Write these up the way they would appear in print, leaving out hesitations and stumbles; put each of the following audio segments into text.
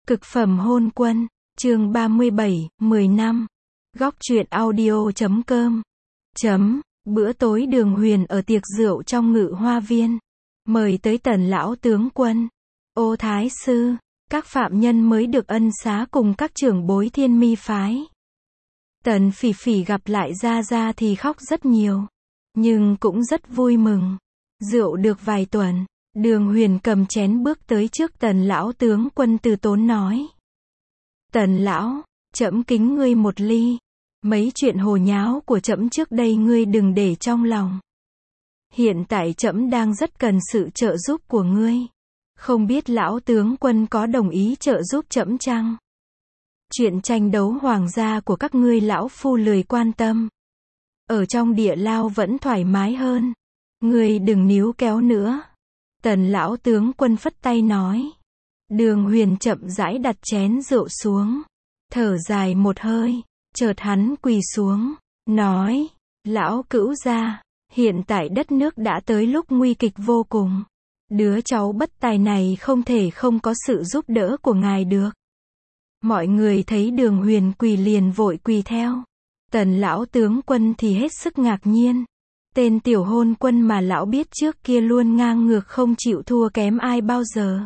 Cực phẩm hôn quân, chương 37, 10 năm. Góc truyện audio.com. Bữa tối Đường Huyền ở tiệc rượu trong Ngự Hoa Viên. Mời tới Tần lão tướng quân, Ô Thái sư, các phạm nhân mới được ân xá cùng các trưởng bối Thiên Mi phái. Tần Phỉ Phỉ gặp lại Gia Gia thì khóc rất nhiều, nhưng cũng rất vui mừng. Rượu được vài tuần, Đường Huyền cầm chén bước tới trước Tần lão tướng quân từ tốn nói: Tần lão, trẫm kính ngươi một ly. Mấy chuyện hồ nháo của trẫm trước đây ngươi đừng để trong lòng. Hiện tại trẫm đang rất cần sự trợ giúp của ngươi. Không biết lão tướng quân có đồng ý trợ giúp trẫm chăng? Chuyện tranh đấu hoàng gia của các ngươi lão phu lười quan tâm. Ở trong địa lao vẫn thoải mái hơn. Ngươi đừng níu kéo nữa. Tần lão tướng quân phất tay nói. Đường Huyền chậm rãi đặt chén rượu xuống, thở dài một hơi, chợt hắn quỳ xuống, nói: Lão cữu gia, hiện tại đất nước đã tới lúc nguy kịch vô cùng. Đứa cháu bất tài này không thể không có sự giúp đỡ của ngài được. Mọi người thấy Đường Huyền quỳ liền vội quỳ theo. Tần lão tướng quân thì hết sức ngạc nhiên. Tên tiểu hôn quân mà lão biết trước kia luôn ngang ngược không chịu thua kém ai bao giờ.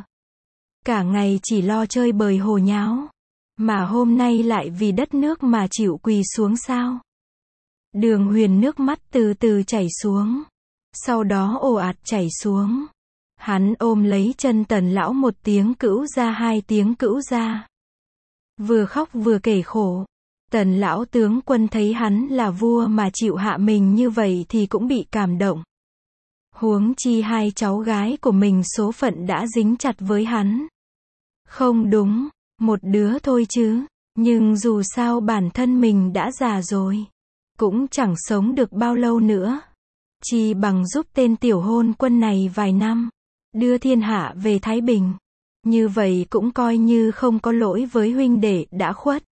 Cả ngày chỉ lo chơi bời hồ nháo. Mà hôm nay lại vì đất nước mà chịu quỳ xuống sao? Đường Huyền nước mắt từ từ chảy xuống. Sau đó ồ ạt chảy xuống. Hắn ôm lấy chân Tần lão một tiếng cữu gia, hai tiếng cữu gia. Vừa khóc vừa kể khổ. Tần lão tướng quân thấy hắn là vua mà chịu hạ mình như vậy thì cũng bị cảm động. Huống chi hai cháu gái của mình số phận đã dính chặt với hắn. Không đúng, một đứa thôi chứ, nhưng dù sao bản thân mình đã già rồi, cũng chẳng sống được bao lâu nữa. Chi bằng giúp tên tiểu hôn quân này vài năm, đưa thiên hạ về Thái Bình. Như vậy cũng coi như không có lỗi với huynh đệ đã khuất.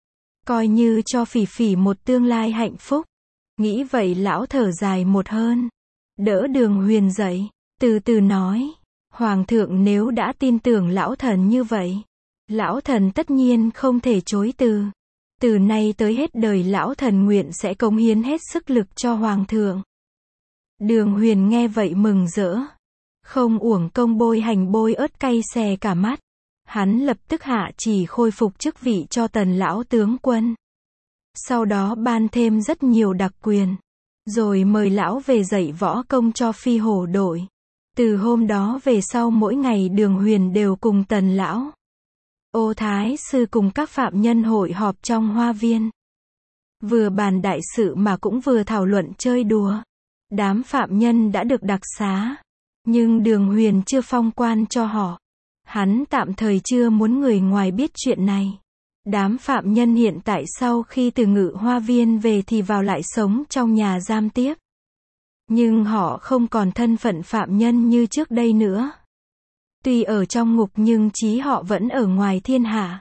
Coi như cho Phỉ Phỉ một tương lai hạnh phúc. Nghĩ vậy lão thở dài một hơi, đỡ Đường Huyền dậy, từ từ nói: Hoàng thượng nếu đã tin tưởng lão thần như vậy, lão thần tất nhiên không thể chối từ. Từ nay tới hết đời lão thần nguyện sẽ cống hiến hết sức lực cho Hoàng thượng. Đường Huyền nghe vậy mừng rỡ. Không uổng công bôi hành bôi ớt cay xè cả mắt. Hắn lập tức hạ chỉ khôi phục chức vị cho Tần lão tướng quân. Sau đó ban thêm rất nhiều đặc quyền. Rồi mời lão về dạy võ công cho phi hổ đội. Từ hôm đó về sau mỗi ngày Đường Huyền đều cùng Tần lão, Ô Thái sư cùng các phạm nhân hội họp trong hoa viên. Vừa bàn đại sự mà cũng vừa thảo luận chơi đùa. Đám phạm nhân đã được đặc xá. Nhưng Đường Huyền chưa phong quan cho họ. Hắn tạm thời chưa muốn người ngoài biết chuyện này. Đám phạm nhân hiện tại sau khi từ Ngự Hoa Viên về thì vào lại sống trong nhà giam tiếp. Nhưng họ không còn thân phận phạm nhân như trước đây nữa. Tuy ở trong ngục nhưng chí họ vẫn ở ngoài thiên hạ.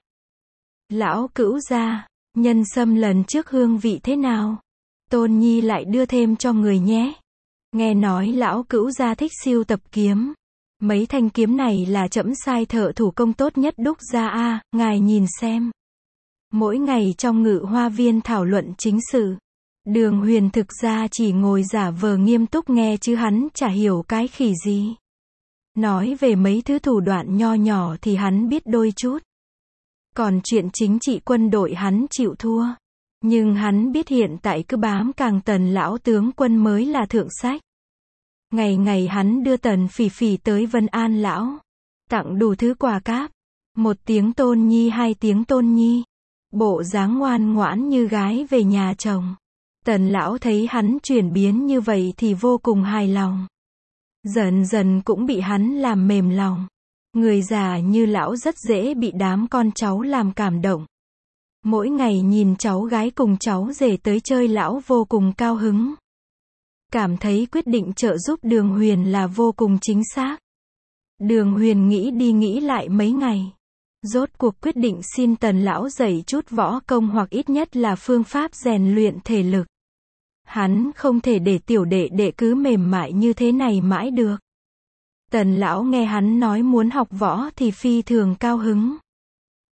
Lão cữu gia, nhân sâm lần trước hương vị thế nào? Tôn Nhi lại đưa thêm cho người nhé. Nghe nói lão cữu gia thích sưu tập kiếm. Mấy thanh kiếm này là trẫm sai thợ thủ công tốt nhất đúc ra a, ngài nhìn xem. Mỗi ngày trong Ngự Hoa Viên thảo luận chính sự. Đường Huyền thực ra chỉ ngồi giả vờ nghiêm túc nghe chứ hắn chả hiểu cái khỉ gì. Nói về mấy thứ thủ đoạn nho nhỏ thì hắn biết đôi chút. Còn chuyện chính trị quân đội hắn chịu thua. Nhưng hắn biết hiện tại cứ bám càng Tần lão tướng quân mới là thượng sách. Ngày ngày hắn đưa Tần Phỉ Phỉ tới Vân An lão. Tặng đủ thứ quà cáp. Một tiếng Tôn Nhi, hai tiếng Tôn Nhi. Bộ dáng ngoan ngoãn như gái về nhà chồng. Tần lão thấy hắn chuyển biến như vậy thì vô cùng hài lòng. Dần dần cũng bị hắn làm mềm lòng. Người già như lão rất dễ bị đám con cháu làm cảm động. Mỗi ngày nhìn cháu gái cùng cháu rể tới chơi lão vô cùng cao hứng. Cảm thấy quyết định trợ giúp Đường Huyền là vô cùng chính xác. Đường Huyền nghĩ đi nghĩ lại mấy ngày. Rốt cuộc quyết định xin Tần lão dạy chút võ công hoặc ít nhất là phương pháp rèn luyện thể lực. Hắn không thể để tiểu đệ đệ cứ mềm mại như thế này mãi được. Tần lão nghe hắn nói muốn học võ thì phi thường cao hứng.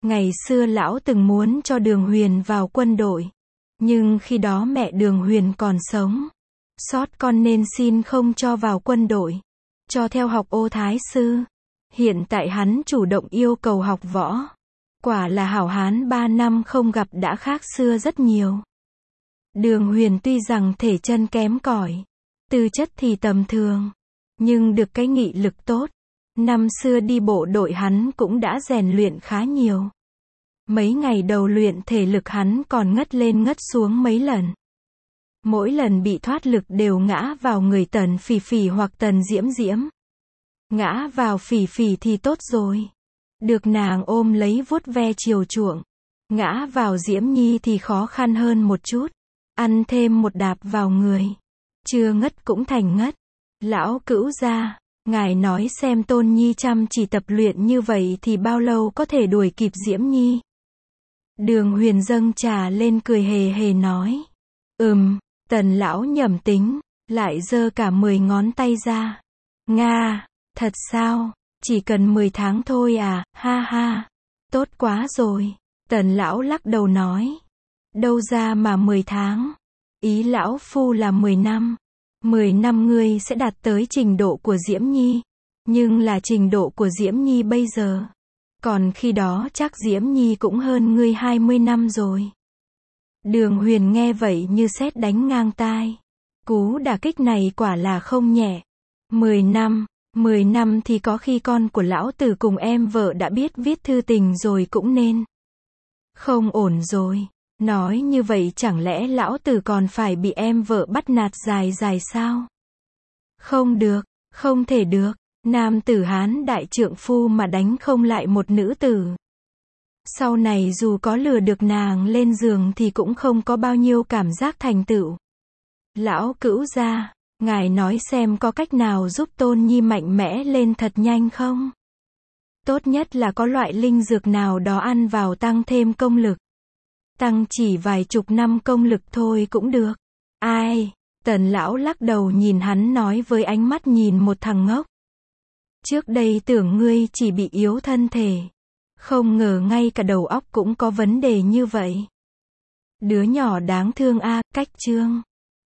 Ngày xưa lão từng muốn cho Đường Huyền vào quân đội. Nhưng khi đó mẹ Đường Huyền còn sống. Xót con nên xin không cho vào quân đội. Cho theo học ô thái sư. Hiện tại hắn chủ động yêu cầu học võ. Quả là hảo hán 3 năm không gặp đã khác xưa rất nhiều. Đường Huyền tuy rằng thể chân kém cỏi, tư chất thì tầm thường, nhưng được cái nghị lực tốt. Năm xưa đi bộ đội hắn cũng đã rèn luyện khá nhiều. Mấy ngày đầu luyện thể lực hắn còn ngất lên ngất xuống mấy lần. Mỗi lần bị thoát lực đều ngã vào người Tần Phỉ Phỉ hoặc Tần Diễm Diễm. Ngã vào Phỉ Phỉ thì tốt rồi. Được nàng ôm lấy vuốt ve chiều chuộng. Ngã vào Diễm Nhi thì khó khăn hơn một chút. Ăn thêm một đạp vào người. Chưa ngất cũng thành ngất. Lão Cữu gia, ngài nói xem Tôn Nhi chăm chỉ tập luyện như vậy thì bao lâu có thể đuổi kịp Diễm Nhi. Đường Huyền dâng trà lên cười hề hề nói. Tần lão nhẩm tính, lại giơ cả 10 ngón tay ra. Nga, thật sao, chỉ cần 10 tháng thôi à, ha ha. Tốt quá rồi, Tần lão lắc đầu nói. Đâu ra mà 10 tháng, ý lão phu là 10 năm. 10 năm ngươi sẽ đạt tới trình độ của Diễm Nhi. Nhưng là trình độ của Diễm Nhi bây giờ. Còn khi đó chắc Diễm Nhi cũng hơn ngươi 20 năm rồi. Đường Huyền nghe vậy như sét đánh ngang tai. Cú đả kích này quả là không nhẹ. 10 năm thì có khi con của lão tử cùng em vợ đã biết viết thư tình rồi cũng nên. Không ổn rồi. Nói như vậy chẳng lẽ lão tử còn phải bị em vợ bắt nạt dài dài sao? Không được, không thể được. Nam tử Hán đại trượng phu mà đánh không lại một nữ tử. Sau này dù có lừa được nàng lên giường thì cũng không có bao nhiêu cảm giác thành tựu. Lão Cữu gia, ngài nói xem có cách nào giúp Tôn Nhi mạnh mẽ lên thật nhanh không? Tốt nhất là có loại linh dược nào đó ăn vào tăng thêm công lực. Tăng chỉ vài chục năm công lực thôi cũng được. Ai? Tần lão lắc đầu nhìn hắn nói với ánh mắt nhìn một thằng ngốc. Trước đây tưởng ngươi chỉ bị yếu thân thể. Không ngờ ngay cả đầu óc cũng có vấn đề như vậy. Đứa nhỏ đáng thương a, cách chương.